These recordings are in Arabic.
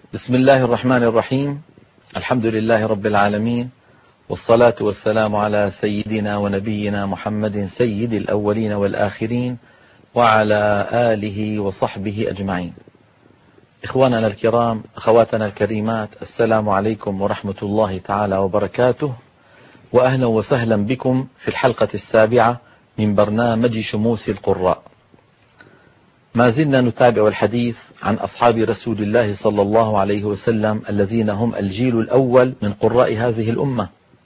بسم الله الرحمن الرحيم. الحمد لله رب العالمين، والصلاة والسلام على سيدنا ونبينا محمد سيد الأولين والآخرين، وعلى آله وصحبه أجمعين. إخواننا الكرام، أخواتنا الكريمات، السلام عليكم ورحمة الله تعالى وبركاته، وأهلا وسهلا بكم في الحلقة السابعة من برنامج شموس القراء. ما زلنا نتابع الحديث عن أصحاب رسول الله صلى الله عليه وسلم الذين هم الجيل الأول من قراء هذه الأمة،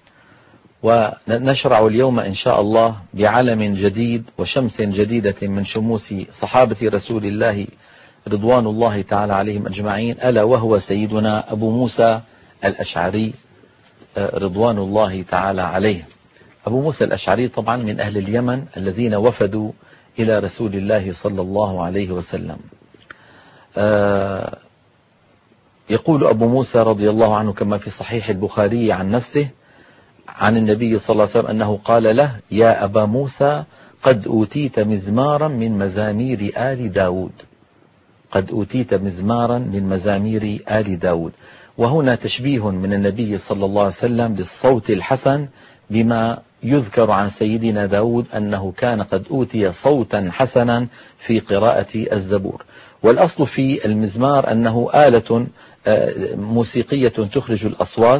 ونشرع اليوم إن شاء الله بعلم جديد وشمس جديدة من شموس صحابة رسول الله رضوان الله تعالى عليهم أجمعين، ألا وهو سيدنا أبو موسى الأشعري رضوان الله تعالى عليه. أبو موسى الأشعري طبعا من أهل اليمن الذين وفدوا إلى رسول الله صلى الله عليه وسلم. يقول أبو موسى رضي الله عنه كما في صحيح البخاري عن نفسه عن النبي صلى الله عليه وسلم أنه قال له: يا أبا موسى، قد أوتيت مزمارا من مزامير آل داود. قد أوتيت مزمارا من مزامير آل داود. وهنا تشبيه من النبي صلى الله عليه وسلم للصوت الحسن بما يذكر عن سيدنا داود أنه كان قد أوتي صوتا حسنا في قراءة الزبور. والأصل في المزمار أنه آلة موسيقية تخرج الأصوات،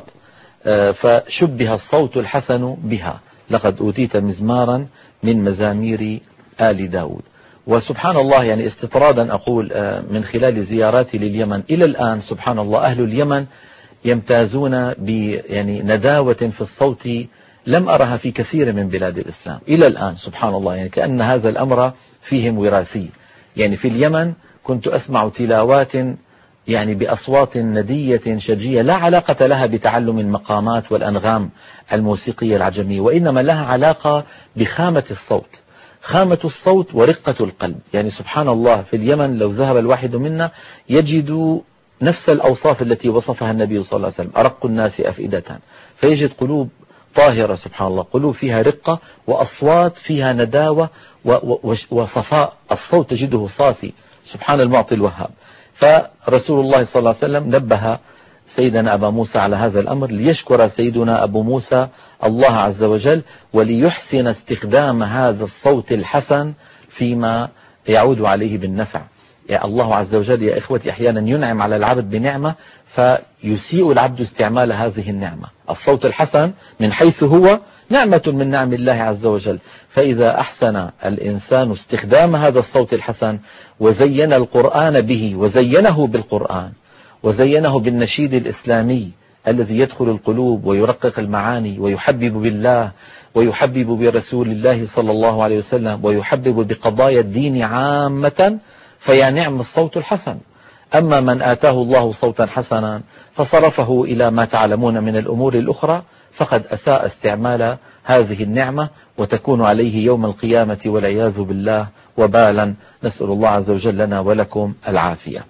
فشبه الصوت الحسن بها. لقد أوتيت مزمارا من مزامير آل داود. وسبحان الله، يعني استطرادا أقول من خلال زياراتي لليمن إلى الآن، سبحان الله، أهل اليمن يمتازون يعني نداوة في الصوت لم أرها في كثير من بلاد الإسلام إلى الآن، سبحان الله. يعني كأن هذا الأمر فيهم وراثي. يعني في اليمن كنت أسمع تلاوات يعني بأصوات ندية شجية لا علاقة لها بتعلم المقامات والأنغام الموسيقية العجمية، وإنما لها علاقة بخامة الصوت، خامة الصوت ورقة القلب. يعني سبحان الله، في اليمن لو ذهب الواحد منا يجد نفس الأوصاف التي وصفها النبي صلى الله عليه وسلم: أرق الناس أفئدة. فيجد قلوب طاهرة، سبحان الله، قلوب فيها رقة وأصوات فيها نداوة وصفاء. الصوت تجده صافي، سبحان المعطي الوهاب. فرسول الله صلى الله عليه وسلم نبه سيدنا أبا موسى على هذا الأمر ليشكر سيدنا أبو موسى الله عز وجل، وليحسن استخدام هذا الصوت الحسن فيما يعود عليه بالنفع. يا الله عز وجل يا إخوتي أحيانا ينعم على العبد بنعمة فيسيء العبد استعمال هذه النعمة. الصوت الحسن من حيث هو نعمة من نعم الله عز وجل، فإذا أحسن الإنسان استخدام هذا الصوت الحسن وزين القرآن به، وزينه بالقرآن، وزينه بالنشيد الإسلامي الذي يدخل القلوب ويرقق المعاني ويحبب بالله ويحبب برسول الله صلى الله عليه وسلم ويحبب بقضايا الدين عامة، فيا نعم الصوت الحسن. أما من آتاه الله صوتا حسنا فصرفه إلى ما تعلمون من الأمور الأخرى فقد أساء استعمال هذه النعمة، وتكون عليه يوم القيامة والعياذ بالله وبالا، نسأل الله عز وجل لنا ولكم العافية.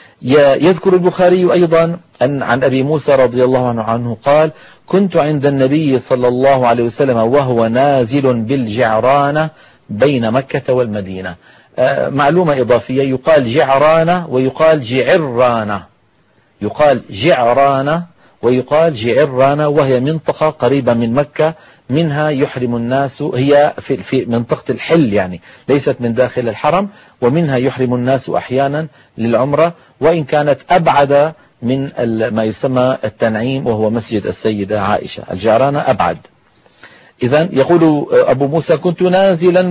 يذكر البخاري أيضا أن عن أبي موسى رضي الله عنه قال: كنت عند النبي صلى الله عليه وسلم وهو نازل بالجعرانة بين مكة والمدينة. معلومة إضافية: يقال جعرانة ويقال جعرانة، يقال جعرانة ويقال جعرانة، وهي منطقة قريبة من مكة، منها يحرم الناس، هي في منطقة الحل يعني ليست من داخل الحرم، ومنها يحرم الناس أحيانا للعمرة، وإن كانت أبعد من ما يسمى التنعيم وهو مسجد السيدة عائشة. الجعرانة أبعد. إذن يقول أبو موسى: كنت نازلا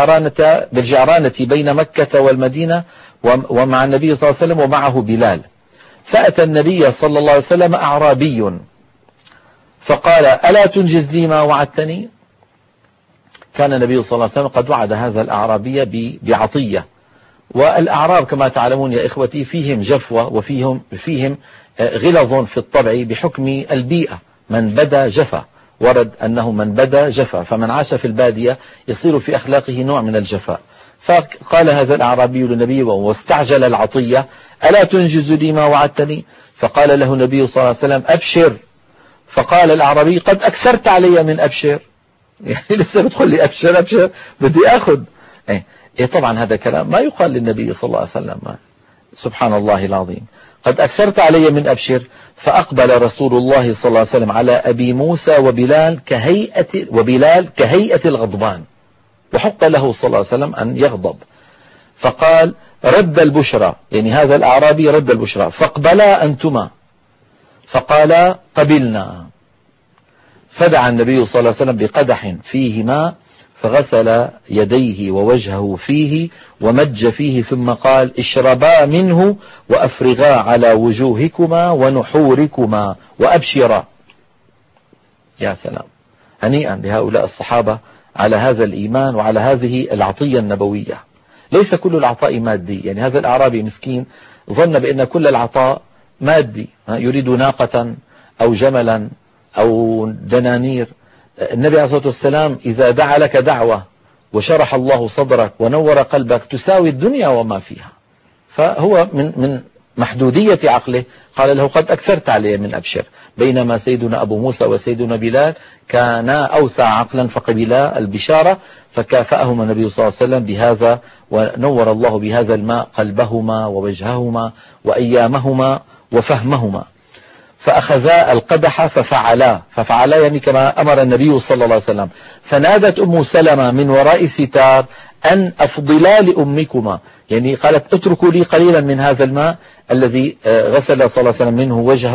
بالجعرانة بين مكة والمدينة ومع النبي صلى الله عليه وسلم ومعه بلال، فأتى النبي صلى الله عليه وسلم أعرابي فقال: ألا تنجز لي ما وعدتني؟ كان النبي صلى الله عليه وسلم قد وعد هذا الأعرابي بعطية. والأعراب كما تعلمون يا إخوتي فيهم جفوة وفيهم غلظ في الطبع بحكم البيئة. من بدا جفا، ورد أنه من بدا جفا، فمن عاش في البادية يصير في أخلاقه نوع من الجفاء. فقال هذا الأعرابي للنبي واستعجل العطية: ألا تنجز لي ما وعدتني؟ فقال له النبي صلى الله عليه وسلم: أبشر. فقال الأعرابي: قد أكثرت علي من أبشر، يعني لسه بتقول لي أبشر أبشر، بدي أخذ. طبعا هذا كلام ما يقال للنبي صلى الله عليه وسلم، سبحان الله العظيم. قد أكثرت علي من أبشر. فأقبل رسول الله صلى الله عليه وسلم على أبي موسى وبلال كهيئة الغضبان، وحق له صلى الله عليه وسلم أن يغضب. فقال رد البشرى، يعني هذا الأعرابي رد البشرى، فاقبلا أنتما. فقال قبلنا. فدعا النبي صلى الله عليه وسلم بقدح فيه ماء فغسل يديه ووجهه فيه ومج فيه، ثم قال اشربا منه وأفرغا على وجوهكما ونحوركما وأبشرا. يا سلام، هنيئا لهؤلاء الصحابة على هذا الإيمان وعلى هذه العطية النبوية. ليس كل العطاء مادي، يعني هذا الأعرابي مسكين ظن بأن كل العطاء مادي، يريد ناقة أو جملا أو دنانير. النبي عليه الصلاة والسلام إذا دعا لك دعوة وشرح الله صدرك ونور قلبك تساوي الدنيا وما فيها. فهو من محدودية عقله قال له قد أكثرت علي من أبشر، بينما سيدنا أبو موسى وسيدنا بلال كانا أوسع عقلا فقبلا البشارة، فكافأهما النبي صلى الله عليه وسلم بهذا، ونور الله بهذا الماء قلبهما ووجههما وأيامهما وفهمهما. فأخذا القدح ففعلا يعني كما أمر النبي صلى الله عليه وسلم. فنادت أم سلمة من وراء الستار أن أفضلا لأمكما، يعني قالت اتركوا لي قليلا من هذا الماء الذي غسل صلى الله عليه وسلم منه وجهه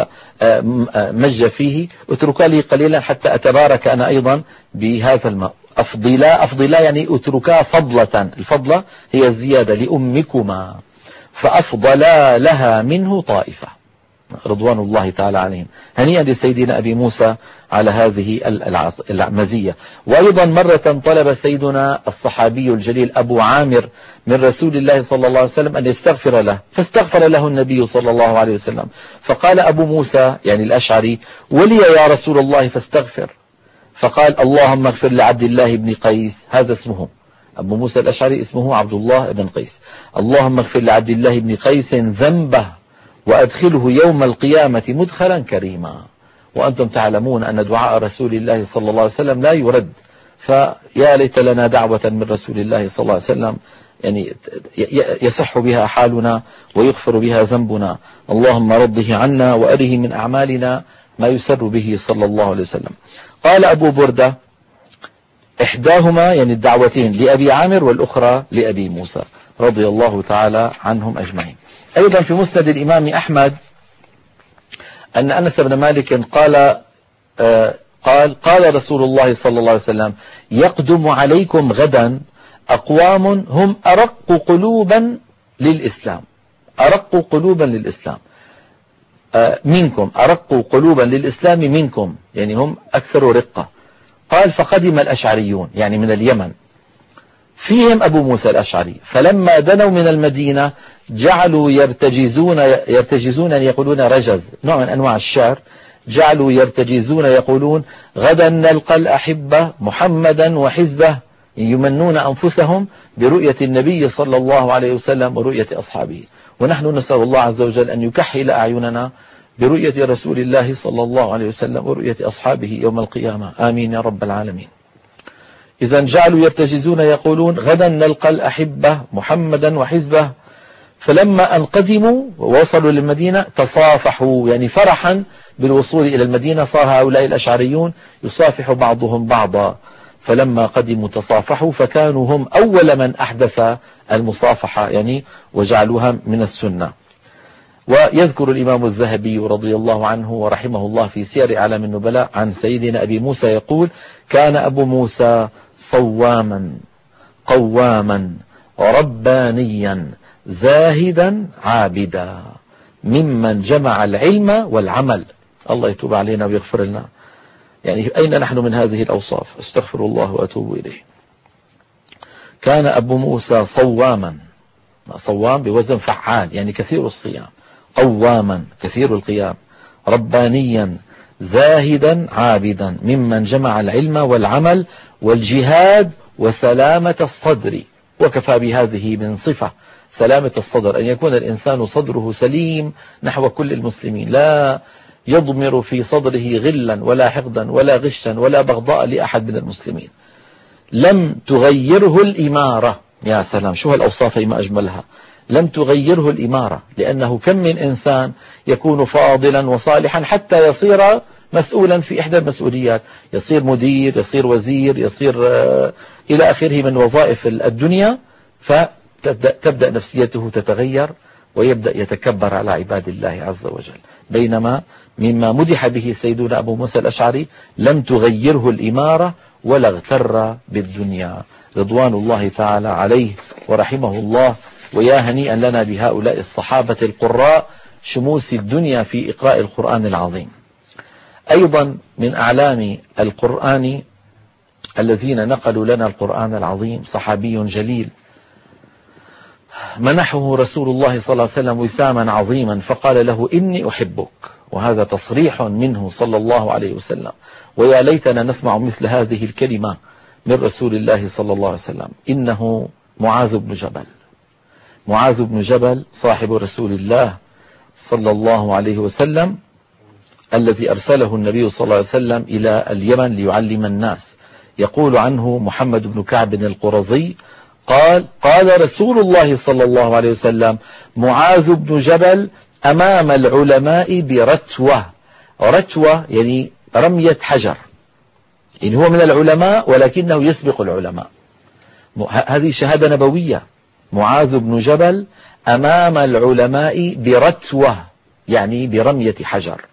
ومج فيه، اتركا لي قليلا حتى أتبارك أنا أيضا بهذا الماء. أفضلا يعني اتركا فضلة، الفضلة هي الزيادة لأمكما، فأفضلا لها منه طائفة رضوان الله تعالى عليهم. هنيئا لسيدنا أبي موسى على هذه المزية. وأيضا مرة طلب سيدنا الصحابي الجليل أبو عامر من رسول الله صلى الله عليه وسلم أن يستغفر له، فاستغفر له النبي صلى الله عليه وسلم. فقال أبو موسى يعني الأشعري ولي يا رسول الله فاستغفر. فقال اللهم اغفر لعبد الله بن قيس، هذا اسمه أبو موسى الأشعري اسمه عبد الله بن قيس، اللهم اغفر لعبد الله بن قيس ذنبه وأدخله يوم القيامة مدخلا كريما. وأنتم تعلمون أن دعاء رسول الله صلى الله عليه وسلم لا يرد، فيا ليت لنا دعوة من رسول الله صلى الله عليه وسلم يعني يصح بها حالنا ويغفر بها ذنبنا. اللهم رضه عنا وأره من أعمالنا ما يسر به صلى الله عليه وسلم. قال أبو بردة إحداهما يعني الدعوتين لأبي عامر والأخرى لأبي موسى رضي الله تعالى عنهم أجمعين. أيضا في مسند الإمام أحمد أن أنس بن مالك قال رسول الله صلى الله عليه وسلم يقدم عليكم غدا أقوام هم أرق قلوبا للإسلام، أرق قلوبا للإسلام منكم، أرق قلوبا للإسلام منكم، يعني هم أكثر رقة. قال فقدم الأشعريون يعني من اليمن، فيهم أبو موسى الأشعري، فلما دنوا من المدينة جعلوا يرتجزون يقولون رجز، نوع من أنواع الشعر، جعلوا يرتجزون يقولون غدا نلقى الأحبة محمدا وحزبه، يمنون أنفسهم برؤية النبي صلى الله عليه وسلم ورؤية أصحابه. ونحن نسأل الله عز وجل أن يكحل أعيننا برؤية رسول الله صلى الله عليه وسلم ورؤية أصحابه يوم القيامة، آمين يا رب العالمين. إذا جعلوا يرتجزون يقولون غدا نلقى الأحبة محمدا وحزبه. فلما أن قدموا ووصلوا للمدينة تصافحوا، يعني فرحا بالوصول إلى المدينة صار هؤلاء الأشعريون يصافح بعضهم بعضا. فلما قدموا تصافحوا فكانوا هم أول من أحدث المصافحة يعني وجعلوها من السنة. ويذكر الإمام الذهبي رضي الله عنه ورحمه الله في سير أعلام النبلاء عن سيدنا أبي موسى يقول كان أبو موسى صواما قواما ربانيا زاهدا عابدا ممن جمع العلم والعمل. الله يتوب علينا ويغفر لنا. يعني أين نحن من هذه الأوصاف؟ استغفر الله وأتوب إليه. كان أبو موسى صواما، صوام بوزن فعال يعني كثير الصيام، قواما كثير القيام، ربانيا زاهدا عابدا ممن جمع العلم والعمل والجهاد وسلامة الصدر. وكفى بهذه من صفة سلامة الصدر، أن يكون الإنسان صدره سليم نحو كل المسلمين، لا يضمر في صدره غلا ولا حقدا ولا غشا ولا بغضاء لأحد من المسلمين. لم تغيره الإمارة، يا سلام شو هالأوصاف ما أجملها، لم تغيره الإمارة، لأنه كم من إنسان يكون فاضلا وصالحا حتى يصير مسؤولا في إحدى المسؤوليات، يصير مدير، يصير وزير، يصير إلى آخره من وظائف الدنيا، فتبدأ نفسيته تتغير ويبدأ يتكبر على عباد الله عز وجل. بينما مما مدح به سيدنا أبو موسى الأشعري لم تغيره الإمارة ولا اغتر بالدنيا، رضوان الله تعالى عليه ورحمه الله. ويا هنيئا لنا بهؤلاء الصحابة القراء شموس الدنيا في إقراء القرآن العظيم. أيضا من أعلام القرآن الذين نقلوا لنا القرآن العظيم صحابي جليل منحه رسول الله صلى الله عليه وسلم وساما عظيما فقال له إني أحبك، وهذا تصريح منه صلى الله عليه وسلم. ويا ليتنا نسمع مثل هذه الكلمة من رسول الله صلى الله عليه وسلم. إنه معاذ بن جبل. معاذ بن جبل صاحب رسول الله صلى الله عليه وسلم الذي أرسله النبي صلى الله عليه وسلم إلى اليمن ليعلم الناس. يقول عنه محمد بن كعب القرظي قال رسول الله صلى الله عليه وسلم معاذ بن جبل أمام العلماء برتوة. رتوة يعني رمية حجر، يعني هو من العلماء ولكنه يسبق العلماء. هذه شهادة نبوية. معاذ بن جبل أمام العلماء برتوة يعني برمية حجر.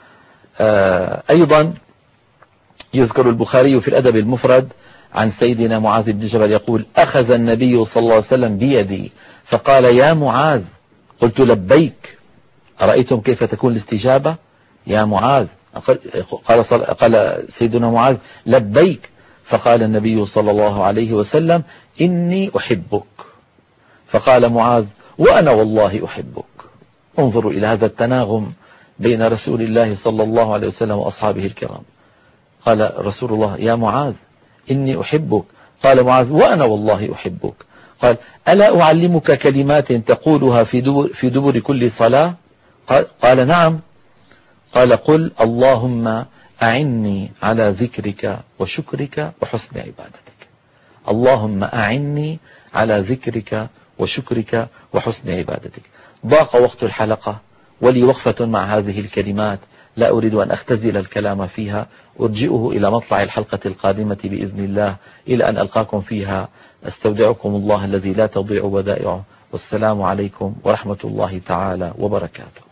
أيضا يذكر البخاري في الأدب المفرد عن سيدنا معاذ بن جبل يقول أخذ النبي صلى الله عليه وسلم بيدي فقال يا معاذ، قلت لبيك، أرأيتم كيف تكون الاستجابة يا معاذ؟ قال سيدنا معاذ لبيك، فقال النبي صلى الله عليه وسلم إني أحبك، فقال معاذ وأنا والله أحبك. انظروا إلى هذا التناغم بين رسول الله صلى الله عليه وسلم وأصحابه الكرام. قال رسول الله يا معاذ إني أحبك، قال معاذ وأنا والله أحبك. قال ألا أعلمك كلمات تقولها في دبر كل صلاة؟ قال نعم. قال قل اللهم أعني على ذكرك وشكرك وحسن عبادتك. اللهم أعني على ذكرك وشكرك وحسن عبادتك. ضاق وقت الحلقة ولي وقفة مع هذه الكلمات لا أريد أن أختزل الكلام فيها، أرجئه إلى مطلع الحلقة القادمة بإذن الله، إلى أن ألقاكم فيها أستودعكم الله الذي لا تضيع ودائعه، والسلام عليكم ورحمة الله تعالى وبركاته.